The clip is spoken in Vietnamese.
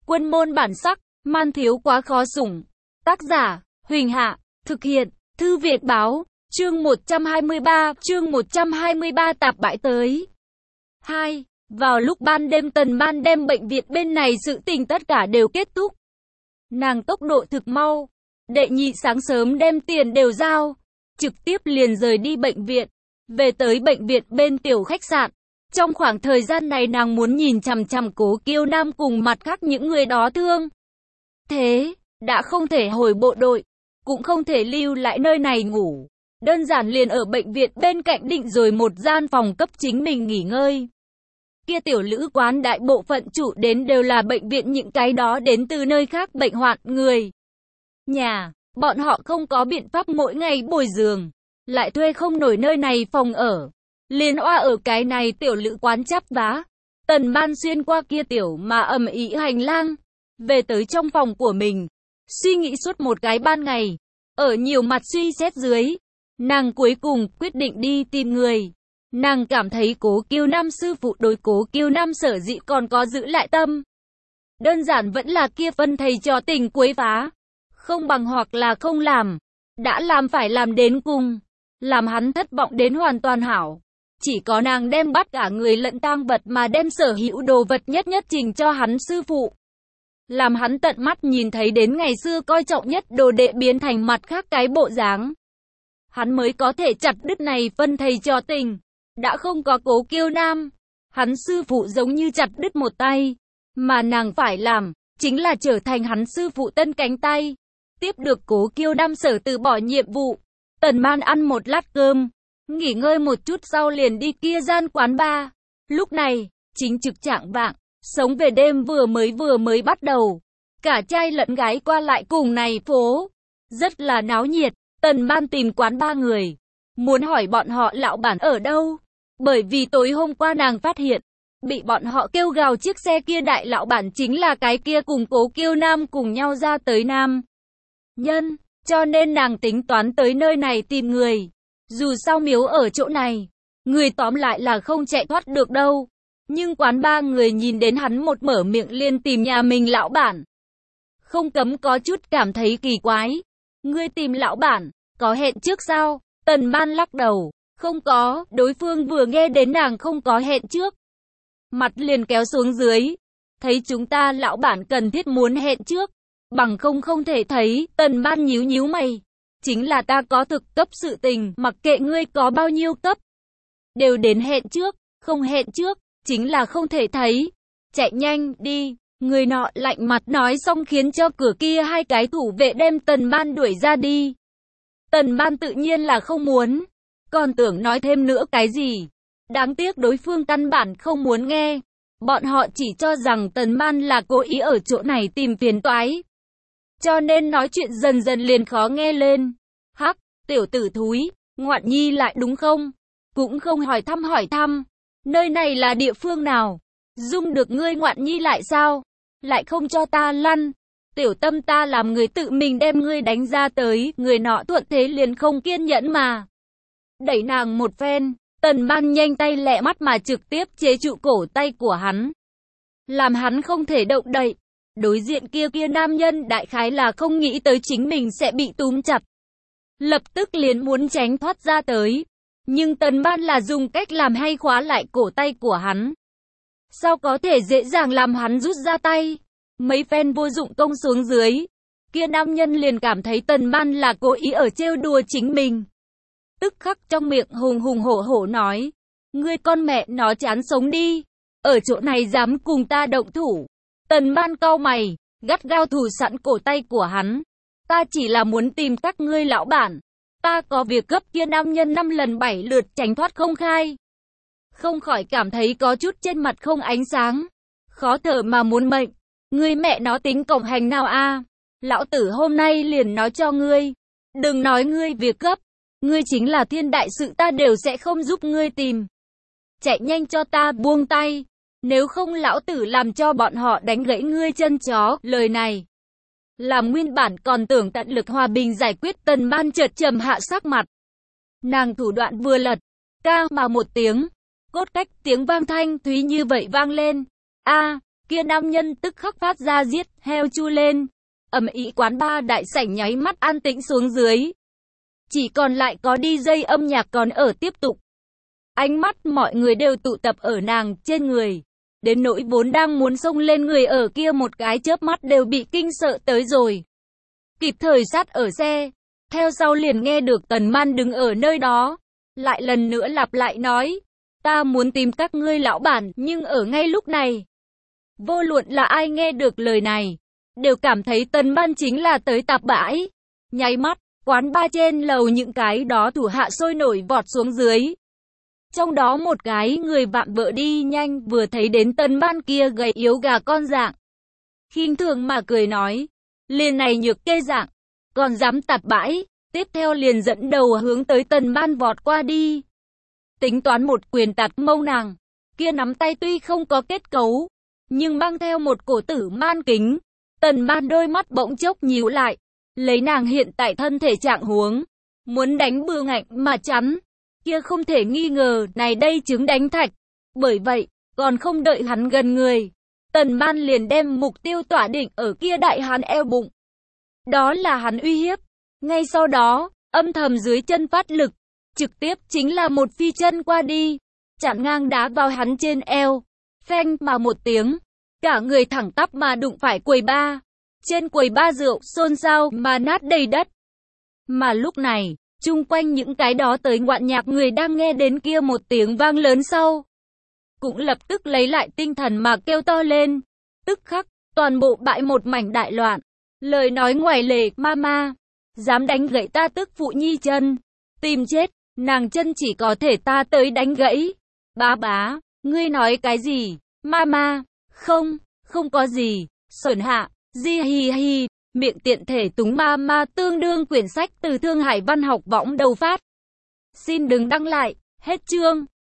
Quân môn bản sắc, man thiếu quá khó sủng. Tác giả, Huỳnh Hạ, thực hiện, Thư Việt Báo, chương 123 tạp bãi tới. 2. Vào lúc ban đêm Tần Ban đem bệnh viện bên này sự tình tất cả đều kết thúc. Nàng tốc độ thực mau. Đệ nhị sáng sớm đem tiền đều giao. Trực tiếp liền rời đi bệnh viện. Về tới bệnh viện bên tiểu khách sạn. Trong khoảng thời gian này nàng muốn nhìn chằm chằm Cố Kiêu Nam cùng mặt khác những người đó thương. Thế, đã không thể hồi bộ đội. Cũng không thể lưu lại nơi này ngủ. Đơn giản liền ở bệnh viện bên cạnh định rồi một gian phòng cấp chính mình nghỉ ngơi. Kia tiểu lữ quán đại bộ phận chủ đến đều là bệnh viện, những cái đó đến từ nơi khác bệnh hoạn người nhà, bọn họ không có biện pháp mỗi ngày bồi giường, lại thuê không nổi nơi này phòng ở, liền oa ở cái này tiểu lữ quán chắp vá. Tần Ban xuyên qua kia tiểu mà ầm ĩ hành lang, về tới trong phòng của mình, suy nghĩ suốt một cái ban ngày, ở nhiều mặt suy xét dưới, nàng cuối cùng quyết định đi tìm người. Nàng cảm thấy Cố Kiêu Nam sư phụ đối Cố Kiêu Nam sở dĩ còn có giữ lại tâm. Đơn giản vẫn là kia phân thầy trò tình quấy phá. Không bằng hoặc là không làm. Đã làm phải làm đến cùng. Làm hắn thất vọng đến hoàn toàn hảo. Chỉ có nàng đem bắt cả người lẫn tang vật mà đem sở hữu đồ vật nhất trình cho hắn sư phụ. Làm hắn tận mắt nhìn thấy đến ngày xưa coi trọng nhất đồ đệ biến thành mặt khác cái bộ dáng. Hắn mới có thể chặt đứt này phân thầy trò tình. Đã không có Cố Kiêu Nam, hắn sư phụ giống như chặt đứt một tay, mà nàng phải làm, chính là trở thành hắn sư phụ tân cánh tay. Tiếp được Cố Kiêu Nam sở từ bỏ nhiệm vụ, Tần Ban ăn một lát cơm, nghỉ ngơi một chút sau liền đi kia gian quán bar. Lúc này, chính trực trạng vạng, sống về đêm vừa mới bắt đầu. Cả trai lẫn gái qua lại cùng này phố, rất là náo nhiệt. Tần Ban tìm quán ba người, muốn hỏi bọn họ lão bản ở đâu. Bởi vì tối hôm qua nàng phát hiện, bị bọn họ kêu gào chiếc xe kia đại lão bản chính là cái kia cùng Cố Kiêu Nam cùng nhau ra tới nam nhân, cho nên nàng tính toán tới nơi này tìm người. Dù sao miếu ở chỗ này, người tóm lại là không chạy thoát được đâu. Nhưng quán ba người nhìn đến hắn một mở miệng liền tìm nhà mình lão bản, không cấm có chút cảm thấy kỳ quái. Ngươi tìm lão bản, có hẹn trước sao? Tần Ban lắc đầu. Không có, đối phương vừa nghe đến nàng không có hẹn trước, mặt liền kéo xuống dưới. Thấy chúng ta lão bản cần thiết muốn hẹn trước, bằng không thể thấy. Tần Ban nhíu mày. Chính là ta có thực cấp sự tình, mặc kệ ngươi có bao nhiêu cấp, đều đến hẹn trước, không hẹn trước, chính là không thể thấy. Chạy nhanh đi, người nọ lạnh mặt nói xong khiến cho cửa kia hai cái thủ vệ đem Tần Ban đuổi ra đi. Tần Ban tự nhiên là không muốn. Còn tưởng nói thêm nữa cái gì. Đáng tiếc đối phương căn bản không muốn nghe. Bọn họ chỉ cho rằng Tần Ban là cố ý ở chỗ này tìm phiền toái. Cho nên nói chuyện dần dần liền khó nghe lên. Hắc, tiểu tử thúi, ngoạn nhi lại đúng không? Cũng không hỏi thăm. Nơi này là địa phương nào? Dung được ngươi ngoạn nhi lại sao? Lại không cho ta lăn. Tiểu tâm ta làm người tự mình đem ngươi đánh ra tới. Người nọ thuận thế liền không kiên nhẫn mà đẩy nàng một phen. Tần Ban nhanh tay lẹ mắt mà trực tiếp chế trụ cổ tay của hắn, làm hắn không thể động đậy. Đối diện kia nam nhân đại khái là không nghĩ tới chính mình sẽ bị túm chặt, lập tức liền muốn tránh thoát ra tới. Nhưng Tần Ban là dùng cách làm hay khóa lại cổ tay của hắn, sao có thể dễ dàng làm hắn rút ra tay. Mấy phen vô dụng công xuống dưới, kia nam nhân liền cảm thấy Tần Ban là cố ý ở trêu đùa chính mình. Tức khắc trong miệng hùng hổ nói, ngươi con mẹ nó chán sống đi, ở chỗ này dám cùng ta động thủ. Tần Ban cau mày, gắt gao thủ sẵn cổ tay của hắn. Ta chỉ là muốn tìm các ngươi lão bản, ta có việc gấp. Kia nam nhân 5 lần 7 lượt tránh thoát không khai, không khỏi cảm thấy có chút trên mặt không ánh sáng, khó thở mà muốn mệnh. Ngươi mẹ nó tính cộng hành nào a? Lão tử hôm nay liền nói cho ngươi, đừng nói ngươi việc gấp. Ngươi chính là thiên đại sự ta đều sẽ không giúp ngươi tìm. Chạy nhanh cho ta buông tay, nếu không lão tử làm cho bọn họ đánh gãy ngươi chân chó. Lời này làm nguyên bản còn tưởng tận lực hòa bình giải quyết Tần Ban chợt trầm hạ sắc mặt. Nàng thủ đoạn vừa lật, ca mà một tiếng, cốt cách tiếng vang thanh thúy như vậy vang lên. A, Kia nam nhân tức khắc phát ra giết heo chu lên. Ầm ĩ, quán bar đại sảnh nháy mắt an tĩnh xuống dưới. Chỉ còn lại có DJ âm nhạc còn ở tiếp tục. Ánh mắt mọi người đều tụ tập ở nàng trên người. Đến nỗi vốn đang muốn xông lên người ở kia một cái chớp mắt đều bị kinh sợ tới rồi. Kịp thời sát ở xe. Theo sau liền nghe được Tần Man đứng ở nơi đó. Lại lần nữa lặp lại nói. Ta muốn tìm các ngươi lão bản, nhưng ở ngay lúc này. Vô luận là ai nghe được lời này, đều cảm thấy Tần Man chính là tới tạp bãi. Nháy mắt, quán bar trên lầu những cái đó thủ hạ sôi nổi vọt xuống dưới. Trong đó một cái người vạm vỡ đi nhanh vừa thấy đến Tần Man kia gầy yếu gà con dạng. Khinh thường mà cười nói, liền này nhược kê dạng, còn dám tạp bãi, tiếp theo liền dẫn đầu hướng tới Tần Man vọt qua đi. Tính toán một quyền tạt mông nàng, kia nắm tay tuy không có kết cấu, nhưng mang theo một cổ tử man kính. Tần Man đôi mắt bỗng chốc nhíu lại, lấy nàng hiện tại thân thể trạng huống, muốn đánh bừa ngạnh mà chắn, kia không thể nghi ngờ, này đây chứng đánh thạch. Bởi vậy, còn không đợi hắn gần người, Tần Man liền đem mục tiêu tỏa định ở kia đại hán eo bụng. Đó là hắn uy hiếp. Ngay sau đó, âm thầm dưới chân phát lực, trực tiếp chính là một phi chân qua đi, chặn ngang đá vào hắn trên eo. Phanh mà một tiếng, cả người thẳng tắp mà đụng phải quầy bar. Trên quầy bar rượu xôn xao mà nát đầy đất. Mà lúc này, chung quanh những cái đó tới ngoạn nhạc người đang nghe đến kia một tiếng vang lớn sau, cũng lập tức lấy lại tinh thần mà kêu to lên. Tức khắc, toàn bộ bãi một mảnh đại loạn. Lời nói ngoài lề, mama, dám đánh gãy ta tức phụ nhi chân. Tìm chết, nàng chân chỉ có thể ta tới đánh gãy. Bá bá, ngươi nói cái gì? Mama, không có gì. Xuẩn hạ, di hi hi, miệng tiện thể túng mama tương đương quyển sách từ Thương Hải Văn học võng đầu phát. Xin đừng đăng lại, hết chương.